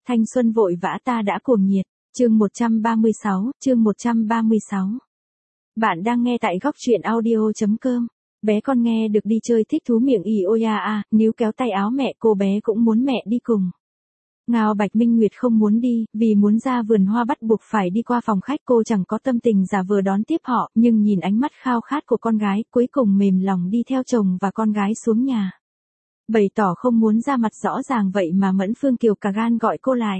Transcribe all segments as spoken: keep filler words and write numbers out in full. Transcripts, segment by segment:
Thanh xuân vội vã ta đã cuồng nhiệt. Chương một trăm ba mươi sáu, chương một trăm ba mươi sáu. Bạn đang nghe tại góc truyện audio chấm com. Bé con nghe được đi chơi thích thú miệng ì ôi a a, níu kéo tay áo mẹ, cô bé cũng muốn mẹ đi cùng. Ngao Bạch Minh Nguyệt không muốn đi, vì muốn ra vườn hoa bắt buộc phải đi qua phòng khách, cô chẳng có tâm tình giả vờ đón tiếp họ, nhưng nhìn ánh mắt khao khát của con gái, cuối cùng mềm lòng đi theo chồng và con gái xuống nhà. Bày tỏ không muốn ra mặt rõ ràng vậy mà Mẫn Phương Kiều cả gan gọi cô lại.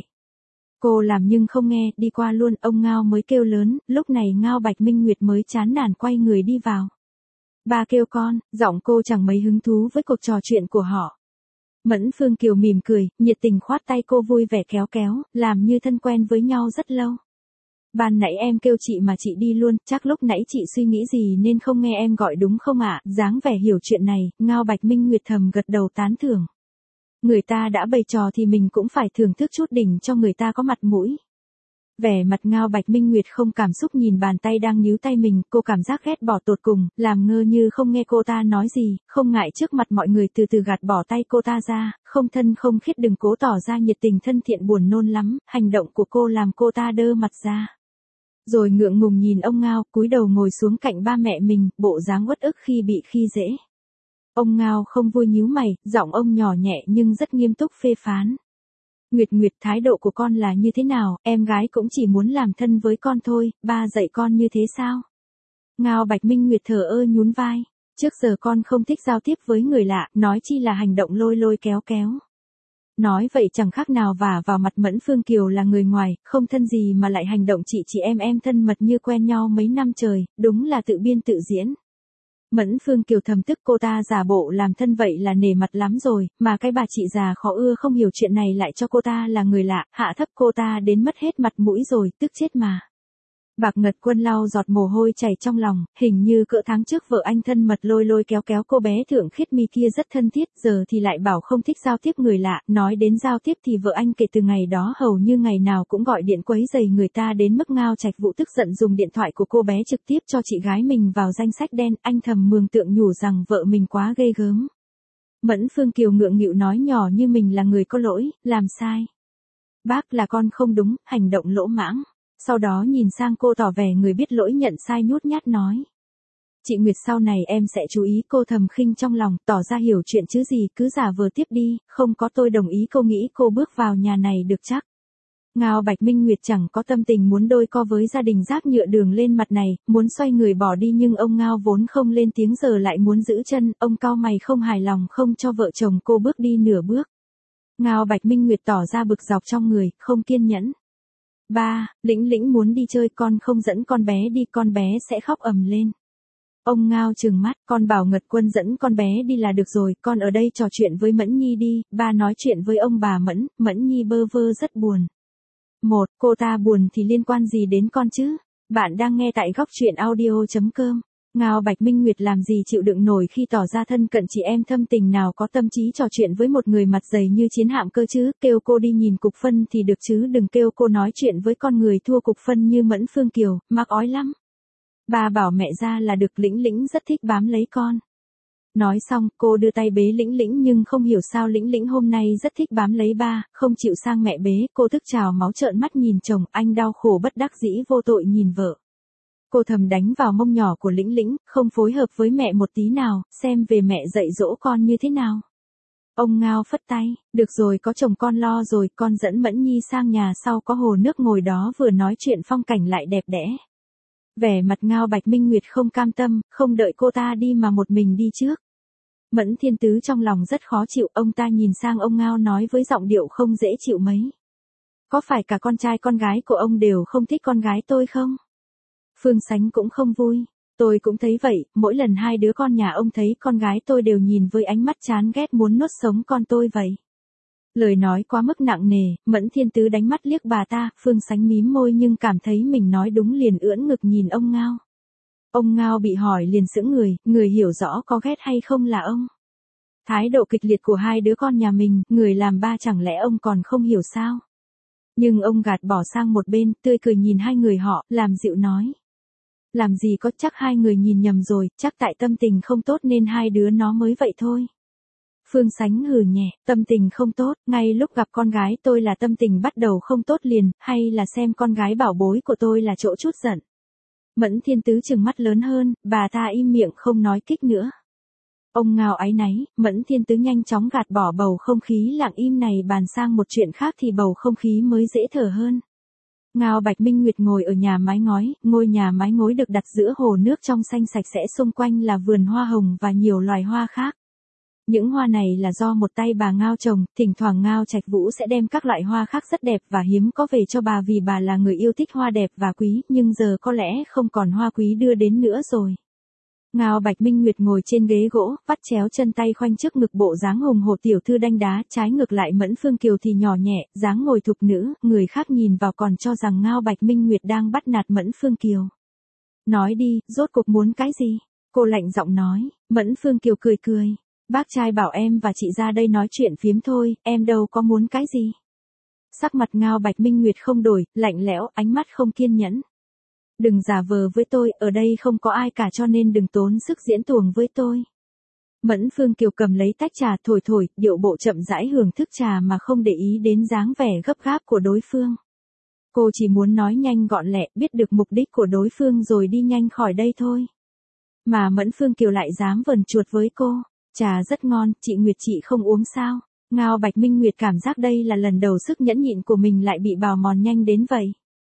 Cô làm nhưng không nghe, đi qua luôn, ông Ngao mới kêu lớn, lúc này Ngao Bạch Minh Nguyệt mới chán nản quay người đi vào. Ba kêu con, giọng cô chẳng mấy hứng thú với cuộc trò chuyện của họ. Mẫn Phương Kiều mỉm cười, nhiệt tình khoát tay cô vui vẻ kéo kéo, làm như thân quen với nhau rất lâu. Ban nãy em kêu chị mà chị đi luôn, chắc lúc nãy chị suy nghĩ gì nên không nghe em gọi đúng không ạ? Dáng vẻ hiểu chuyện này, Ngao Bạch Minh Nguyệt thầm gật đầu tán thưởng. Người ta đã bày trò thì mình cũng phải thưởng thức chút đỉnh cho người ta có mặt mũi. Vẻ mặt Ngao Bạch Minh Nguyệt không cảm xúc nhìn bàn tay đang níu tay mình, cô cảm giác ghét bỏ tột cùng, làm ngơ như không nghe cô ta nói gì, không ngại trước mặt mọi người từ từ gạt bỏ tay cô ta ra, không thân không khiết đừng cố tỏ ra nhiệt tình thân thiện buồn nôn lắm, hành động của cô làm cô ta đơ mặt ra. Rồi ngượng ngùng nhìn ông Ngao, cúi đầu ngồi xuống cạnh ba mẹ mình, bộ dáng uất ức khi bị khi dễ. Ông Ngao không vui nhíu mày, giọng ông nhỏ nhẹ nhưng rất nghiêm túc phê phán. Nguyệt Nguyệt, thái độ của con là như thế nào, em gái cũng chỉ muốn làm thân với con thôi, ba dạy con như thế sao? Ngao Bạch Minh Nguyệt thờ ơ nhún vai, trước giờ con không thích giao tiếp với người lạ, nói chi là hành động lôi lôi kéo kéo. Nói vậy chẳng khác nào vả vào mặt Mẫn Phương Kiều là người ngoài, không thân gì mà lại hành động chị chị em em thân mật như quen nhau mấy năm trời, đúng là tự biên tự diễn. Mẫn Phương Kiều thầm tức cô ta giả bộ làm thân vậy là nể mặt lắm rồi, mà cái bà chị già khó ưa không hiểu chuyện này lại cho cô ta là người lạ, hạ thấp cô ta đến mất hết mặt mũi rồi, tức chết mà. Bạc Ngật Quân lau giọt mồ hôi chảy trong lòng, hình như cỡ tháng trước vợ anh thân mật lôi lôi kéo kéo cô bé Thượng Khiết Mi kia rất thân thiết, giờ thì lại bảo không thích giao tiếp người lạ, nói đến giao tiếp thì vợ anh kể từ ngày đó hầu như ngày nào cũng gọi điện quấy rầy người ta đến mức Ngao Trạch Vũ tức giận dùng điện thoại của cô bé trực tiếp cho chị gái mình vào danh sách đen, anh thầm mường tượng nhủ rằng vợ mình quá ghê gớm. Mẫn Phương Kiều ngượng nghịu nói nhỏ như mình là người có lỗi, làm sai. Bác là con không đúng, hành động lỗ mãng. Sau đó nhìn sang cô tỏ vẻ người biết lỗi nhận sai nhút nhát nói. Chị Nguyệt sau này em sẽ chú ý, cô thầm khinh trong lòng, tỏ ra hiểu chuyện chứ gì, cứ giả vờ tiếp đi, không có tôi đồng ý cô nghĩ cô bước vào nhà này được chắc. Ngao Bạch Minh Nguyệt chẳng có tâm tình muốn đôi co với gia đình rác nhựa đường lên mặt này, muốn xoay người bỏ đi nhưng ông Ngao vốn không lên tiếng giờ lại muốn giữ chân, ông cau mày không hài lòng không cho vợ chồng cô bước đi nửa bước. Ngao Bạch Minh Nguyệt tỏ ra bực dọc trong người, không kiên nhẫn. Ba, Lĩnh Lĩnh muốn đi chơi, con không dẫn con bé đi, con bé sẽ khóc ầm lên. Ông Ngao trừng mắt, con bảo Ngật Quân dẫn con bé đi là được rồi, con ở đây trò chuyện với Mẫn Nhi đi, ba nói chuyện với ông bà Mẫn, Mẫn Nhi bơ vơ rất buồn. Một, cô ta buồn thì liên quan gì đến con chứ? Bạn đang nghe tại góc truyện audio chấm com. Ngao Bạch Minh Nguyệt làm gì chịu đựng nổi khi tỏ ra thân cận chị em thâm tình nào có tâm trí trò chuyện với một người mặt dày như Chiến Hạm cơ chứ, kêu cô đi nhìn cục phân thì được chứ đừng kêu cô nói chuyện với con người thua cục phân như Mẫn Phương Kiều, mắc ói lắm. Ba bảo mẹ ra là được, Lĩnh Lĩnh rất thích bám lấy con. Nói xong, cô đưa tay bế Lĩnh Lĩnh nhưng không hiểu sao Lĩnh Lĩnh hôm nay rất thích bám lấy ba, không chịu sang mẹ bế, cô tức trào máu trợn mắt nhìn chồng, anh đau khổ bất đắc dĩ vô tội nhìn vợ. Cô thầm đánh vào mông nhỏ của Lĩnh Lĩnh, không phối hợp với mẹ một tí nào, xem về mẹ dạy dỗ con như thế nào. Ông Ngao phất tay, được rồi có chồng con lo rồi, con dẫn Mẫn Nhi sang nhà sau có hồ nước ngồi đó vừa nói chuyện phong cảnh lại đẹp đẽ. Vẻ mặt Ngao Bạch Minh Nguyệt không cam tâm, không đợi cô ta đi mà một mình đi trước. Mẫn Thiên Tứ trong lòng rất khó chịu, ông ta nhìn sang ông Ngao nói với giọng điệu không dễ chịu mấy. Có phải cả con trai con gái của ông đều không thích con gái tôi không? Phương Sánh cũng không vui. Tôi cũng thấy vậy, mỗi lần hai đứa con nhà ông thấy con gái tôi đều nhìn với ánh mắt chán ghét muốn nuốt sống con tôi vậy. Lời nói quá mức nặng nề, Mẫn Thiên Tứ đánh mắt liếc bà ta, Phương Sánh mím môi nhưng cảm thấy mình nói đúng liền ưỡn ngực nhìn ông Ngao. Ông Ngao bị hỏi liền sững người, người hiểu rõ có ghét hay không là ông. Thái độ kịch liệt của hai đứa con nhà mình, người làm ba chẳng lẽ ông còn không hiểu sao? Nhưng ông gạt bỏ sang một bên, tươi cười nhìn hai người họ, làm dịu nói. Làm gì có, chắc hai người nhìn nhầm rồi, chắc tại tâm tình không tốt nên hai đứa nó mới vậy thôi. Phương Sánh hừ nhẹ, tâm tình không tốt, ngay lúc gặp con gái tôi là tâm tình bắt đầu không tốt liền, hay là xem con gái bảo bối của tôi là chỗ chút giận. Mẫn Thiên Tứ trừng mắt lớn hơn, bà ta im miệng không nói kích nữa. Ông Ngao áy náy, Mẫn Thiên Tứ nhanh chóng gạt bỏ bầu không khí lặng im này bàn sang một chuyện khác thì bầu không khí mới dễ thở hơn. Ngao Bạch Minh Nguyệt ngồi ở nhà mái ngói, ngôi nhà mái ngói được đặt giữa hồ nước trong xanh sạch sẽ, xung quanh là vườn hoa hồng và nhiều loài hoa khác. Những hoa này là do một tay bà Ngao trồng, thỉnh thoảng Ngao Trạch Vũ sẽ đem các loại hoa khác rất đẹp và hiếm có về cho bà vì bà là người yêu thích hoa đẹp và quý, nhưng giờ có lẽ không còn hoa quý đưa đến nữa rồi. Ngao Bạch Minh Nguyệt ngồi trên ghế gỗ, vắt chéo chân tay khoanh trước ngực bộ dáng hùng hổ tiểu thư đanh đá, trái ngược lại Mẫn Phương Kiều thì nhỏ nhẹ, dáng ngồi thục nữ, người khác nhìn vào còn cho rằng Ngao Bạch Minh Nguyệt đang bắt nạt Mẫn Phương Kiều. Nói đi, rốt cuộc muốn cái gì? Cô lạnh giọng nói. Mẫn Phương Kiều cười cười. Bác trai bảo em và chị ra đây nói chuyện phiếm thôi, em đâu có muốn cái gì. Sắc mặt Ngao Bạch Minh Nguyệt không đổi, lạnh lẽo, ánh mắt không kiên nhẫn. Đừng giả vờ với tôi, ở đây không có ai cả cho nên đừng tốn sức diễn tuồng với tôi. Mẫn Phương Kiều cầm lấy tách trà thổi thổi, điệu bộ chậm rãi hưởng thức trà mà không để ý đến dáng vẻ gấp gáp của đối phương. Cô chỉ muốn nói nhanh gọn lẹ, biết được mục đích của đối phương rồi đi nhanh khỏi đây thôi. Mà Mẫn Phương Kiều lại dám vờn chuột với cô. Trà rất ngon, chị Nguyệt chị không uống sao? Ngao Bạch Minh Nguyệt cảm giác đây là lần đầu sức nhẫn nhịn của mình lại bị bào mòn nhanh đến vậy.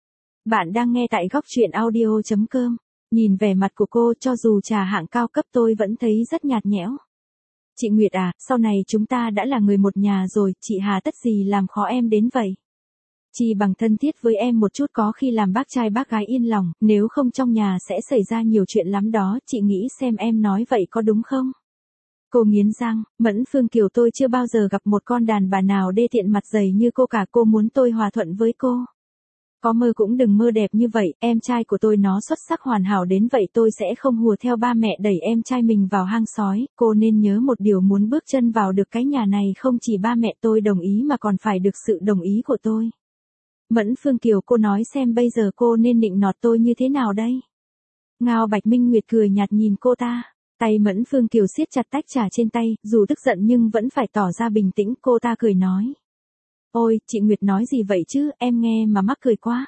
Bạn đang nghe tại góc truyện audio chấm com. Nhìn vẻ mặt của cô, cho dù trà hạng cao cấp tôi vẫn thấy rất nhạt nhẽo. Chị Nguyệt à, sau này chúng ta đã là người một nhà rồi, chị hà tất gì làm khó em đến vậy? Chỉ bằng thân thiết với em một chút có khi làm bác trai bác gái yên lòng, nếu không trong nhà sẽ xảy ra nhiều chuyện lắm đó, chị nghĩ xem em nói vậy có đúng không? Cô nghiến răng, Mẫn Phương Kiều tôi chưa bao giờ gặp một con đàn bà nào đê tiện mặt dày như cô cả, cô muốn tôi hòa thuận với cô. Có mơ cũng đừng mơ đẹp như vậy, em trai của tôi nó xuất sắc hoàn hảo đến vậy tôi sẽ không hùa theo ba mẹ đẩy em trai mình vào hang sói, cô nên nhớ một điều muốn bước chân vào được cái nhà này không chỉ ba mẹ tôi đồng ý mà còn phải được sự đồng ý của tôi. Mẫn Phương Kiều cô nói xem bây giờ cô nên nịnh nọt tôi như thế nào đây? Ngao Bạch Minh Nguyệt cười nhạt nhìn cô ta. Tay Mẫn Phương Kiều siết chặt tách trà trên tay, dù tức giận nhưng vẫn phải tỏ ra bình tĩnh, cô ta cười nói. Ôi, chị Nguyệt nói gì vậy chứ, em nghe mà mắc cười quá.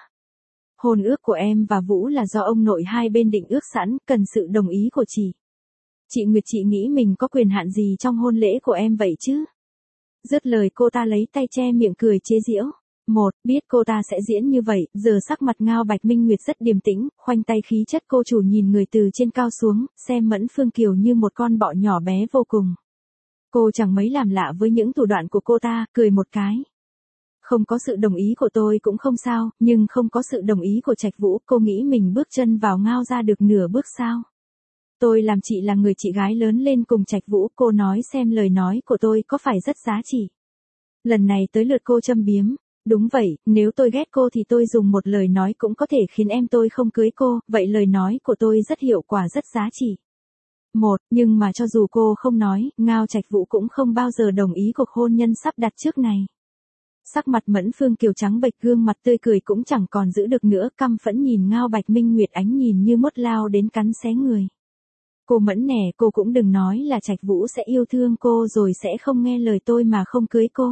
Hôn ước của em và Vũ là do ông nội hai bên định ước sẵn, cần sự đồng ý của chị. Chị Nguyệt chị nghĩ mình có quyền hạn gì trong hôn lễ của em vậy chứ? Dứt lời cô ta lấy tay che miệng cười chế giễu. Một, biết cô ta sẽ diễn như vậy, giờ sắc mặt Ngao Bạch Minh Nguyệt rất điềm tĩnh, khoanh tay khí chất cô chủ nhìn người từ trên cao xuống, xem Mẫn Phương Kiều như một con bọ nhỏ bé vô cùng. Cô chẳng mấy làm lạ với những thủ đoạn của cô ta, cười một cái. Không có sự đồng ý của tôi cũng không sao, nhưng không có sự đồng ý của Trạch Vũ, cô nghĩ mình bước chân vào Ngao ra được nửa bước sao? Tôi làm chị là người chị gái lớn lên cùng Trạch Vũ, cô nói xem lời nói của tôi có phải rất giá trị. Lần này tới lượt cô châm biếm. Đúng vậy, nếu tôi ghét cô thì tôi dùng một lời nói cũng có thể khiến em tôi không cưới cô, vậy lời nói của tôi rất hiệu quả rất giá trị. Một, nhưng mà cho dù cô không nói, Ngao Trạch Vũ cũng không bao giờ đồng ý cuộc hôn nhân sắp đặt trước này. Sắc mặt Mẫn Phương Kiều trắng bệch, gương mặt tươi cười cũng chẳng còn giữ được nữa, căm phẫn nhìn Ngao Bạch Minh Nguyệt, ánh nhìn như mốt lao đến cắn xé người. Cô Mẫn nè, cô cũng đừng nói là Trạch Vũ sẽ yêu thương cô rồi sẽ không nghe lời tôi mà không cưới cô.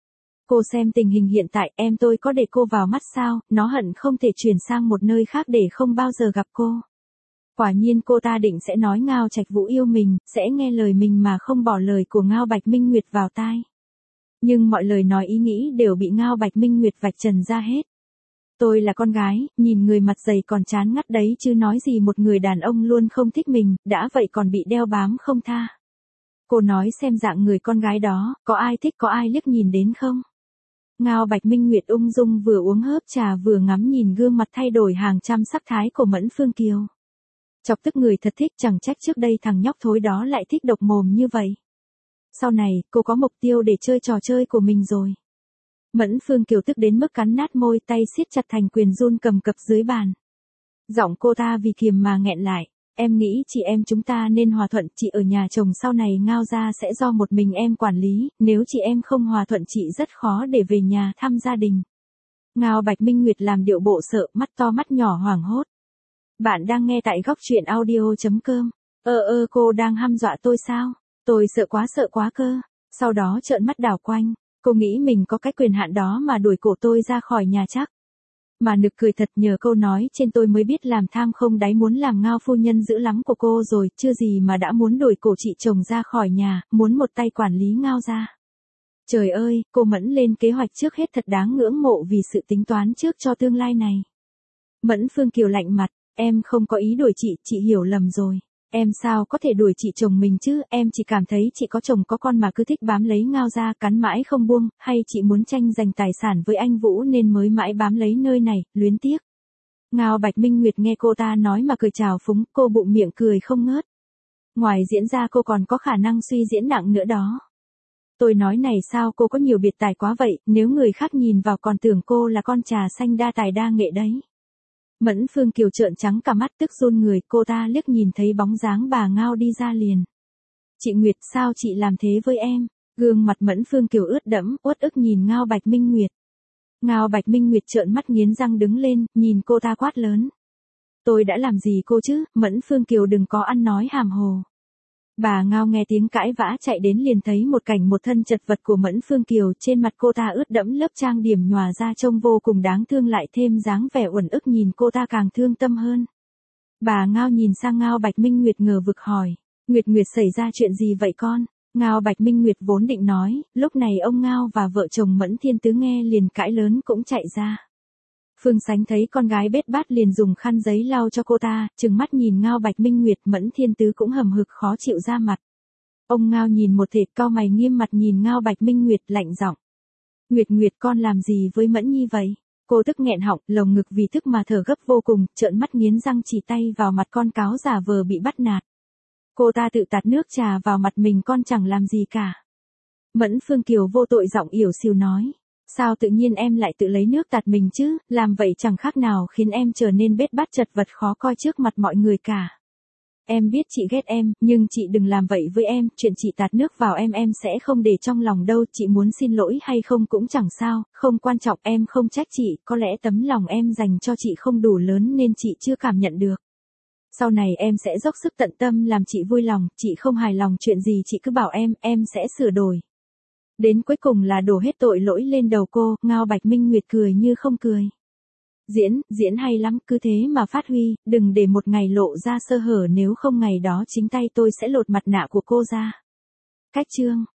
Cô xem tình hình hiện tại, em tôi có để cô vào mắt sao, nó hận không thể chuyển sang một nơi khác để không bao giờ gặp cô. Quả nhiên cô ta định sẽ nói Ngao Trạch Vũ yêu mình, sẽ nghe lời mình mà không bỏ lời của Ngao Bạch Minh Nguyệt vào tai. Nhưng mọi lời nói ý nghĩ đều bị Ngao Bạch Minh Nguyệt vạch trần ra hết. Tôi là con gái, nhìn người mặt dày còn chán ngắt đấy chứ nói gì một người đàn ông luôn không thích mình, đã vậy còn bị đeo bám không tha. Cô nói xem dạng người con gái đó, có ai thích có ai liếc nhìn đến không? Ngao Bạch Minh Nguyệt ung dung vừa uống hớp trà vừa ngắm nhìn gương mặt thay đổi hàng trăm sắc thái của Mẫn Phương Kiều. Chọc tức người thật thích, chẳng trách trước đây thằng nhóc thối đó lại thích độc mồm như vậy. Sau này, cô có mục tiêu để chơi trò chơi của mình rồi. Mẫn Phương Kiều tức đến mức cắn nát môi, tay siết chặt thành quyền run cầm cập dưới bàn. Giọng cô ta vì kiềm mà nghẹn lại. Em nghĩ chị em chúng ta nên hòa thuận, chị ở nhà chồng sau này Ngao ra sẽ do một mình em quản lý, nếu chị em không hòa thuận chị rất khó để về nhà thăm gia đình. Ngao Bạch Minh Nguyệt làm điệu bộ sợ, mắt to mắt nhỏ hoảng hốt. Bạn đang nghe tại góc truyện audio chấm com. Ơ ơ cô đang hăm dọa tôi sao? Tôi sợ quá sợ quá cơ. Sau đó trợn mắt đảo quanh, cô nghĩ mình có cái quyền hạn đó mà đuổi cổ tôi ra khỏi nhà chắc. Mà nực cười thật, nhờ câu nói trên tôi mới biết làm tham không đáy muốn làm Ngao phu nhân dữ lắm của cô rồi, chưa gì mà đã muốn đuổi cổ chị chồng ra khỏi nhà, muốn một tay quản lý Ngao ra. Trời ơi, cô Mẫn lên kế hoạch trước hết thật đáng ngưỡng mộ vì sự tính toán trước cho tương lai này. Mẫn Phương Kiều lạnh mặt, em không có ý đuổi chị, chị hiểu lầm rồi. Em sao có thể đuổi chị chồng mình chứ, em chỉ cảm thấy chị có chồng có con mà cứ thích bám lấy Ngao ra cắn mãi không buông, hay chị muốn tranh giành tài sản với anh Vũ nên mới mãi bám lấy nơi này, luyến tiếc. Ngao Bạch Minh Nguyệt nghe cô ta nói mà cười trào phúng, cô bụng miệng cười không ngớt. Ngoài diễn ra cô còn có khả năng suy diễn nặng nữa đó. Tôi nói này sao cô có nhiều biệt tài quá vậy, nếu người khác nhìn vào còn tưởng cô là con trà xanh đa tài đa nghệ đấy. Mẫn Phương Kiều trợn trắng cả mắt tức run người, cô ta liếc nhìn thấy bóng dáng bà Ngao đi ra liền. Chị Nguyệt, sao chị làm thế với em? Gương mặt Mẫn Phương Kiều ướt đẫm, uất ức nhìn Ngao Bạch Minh Nguyệt. Ngao Bạch Minh Nguyệt trợn mắt nghiến răng đứng lên, nhìn cô ta quát lớn. Tôi đã làm gì cô chứ, Mẫn Phương Kiều đừng có ăn nói hàm hồ. Bà Ngao nghe tiếng cãi vã chạy đến liền thấy một cảnh một thân chật vật của Mẫn Phương Kiều, trên mặt cô ta ướt đẫm lớp trang điểm nhòa ra trông vô cùng đáng thương, lại thêm dáng vẻ uẩn ức nhìn cô ta càng thương tâm hơn. Bà Ngao nhìn sang Ngao Bạch Minh Nguyệt ngờ vực hỏi, Nguyệt Nguyệt xảy ra chuyện gì vậy con? Ngao Bạch Minh Nguyệt vốn định nói, lúc này ông Ngao và vợ chồng Mẫn Thiên Tứ nghe liền cãi lớn cũng chạy ra. Phương Sánh thấy con gái bết bát liền dùng khăn giấy lau cho cô ta, trừng mắt nhìn Ngao Bạch Minh Nguyệt, Mẫn Thiên Tứ cũng hầm hực khó chịu ra mặt. Ông Ngao nhìn một thể cau mày nghiêm mặt nhìn Ngao Bạch Minh Nguyệt lạnh giọng. Nguyệt Nguyệt con làm gì với Mẫn Nhi vậy? Cô tức nghẹn họng, lồng ngực vì tức mà thở gấp vô cùng, trợn mắt nghiến răng chỉ tay vào mặt con cáo giả vờ bị bắt nạt. Cô ta tự tạt nước trà vào mặt mình, con chẳng làm gì cả. Mẫn Phương Kiều vô tội giọng yểu xìu nói. Sao tự nhiên em lại tự lấy nước tạt mình chứ, làm vậy chẳng khác nào khiến em trở nên bết bát chật vật khó coi trước mặt mọi người cả. Em biết chị ghét em, nhưng chị đừng làm vậy với em, chuyện chị tạt nước vào em em sẽ không để trong lòng đâu, chị muốn xin lỗi hay không cũng chẳng sao, không quan trọng, em không trách chị, có lẽ tấm lòng em dành cho chị không đủ lớn nên chị chưa cảm nhận được. Sau này em sẽ dốc sức tận tâm làm chị vui lòng, chị không hài lòng chuyện gì chị cứ bảo em, em sẽ sửa đổi. Đến cuối cùng là đổ hết tội lỗi lên đầu cô, Ngao Bạch Minh Nguyệt cười như không cười. Diễn, diễn hay lắm, cứ thế mà phát huy, đừng để một ngày lộ ra sơ hở, nếu không ngày đó chính tay tôi sẽ lột mặt nạ của cô ra. Cách chương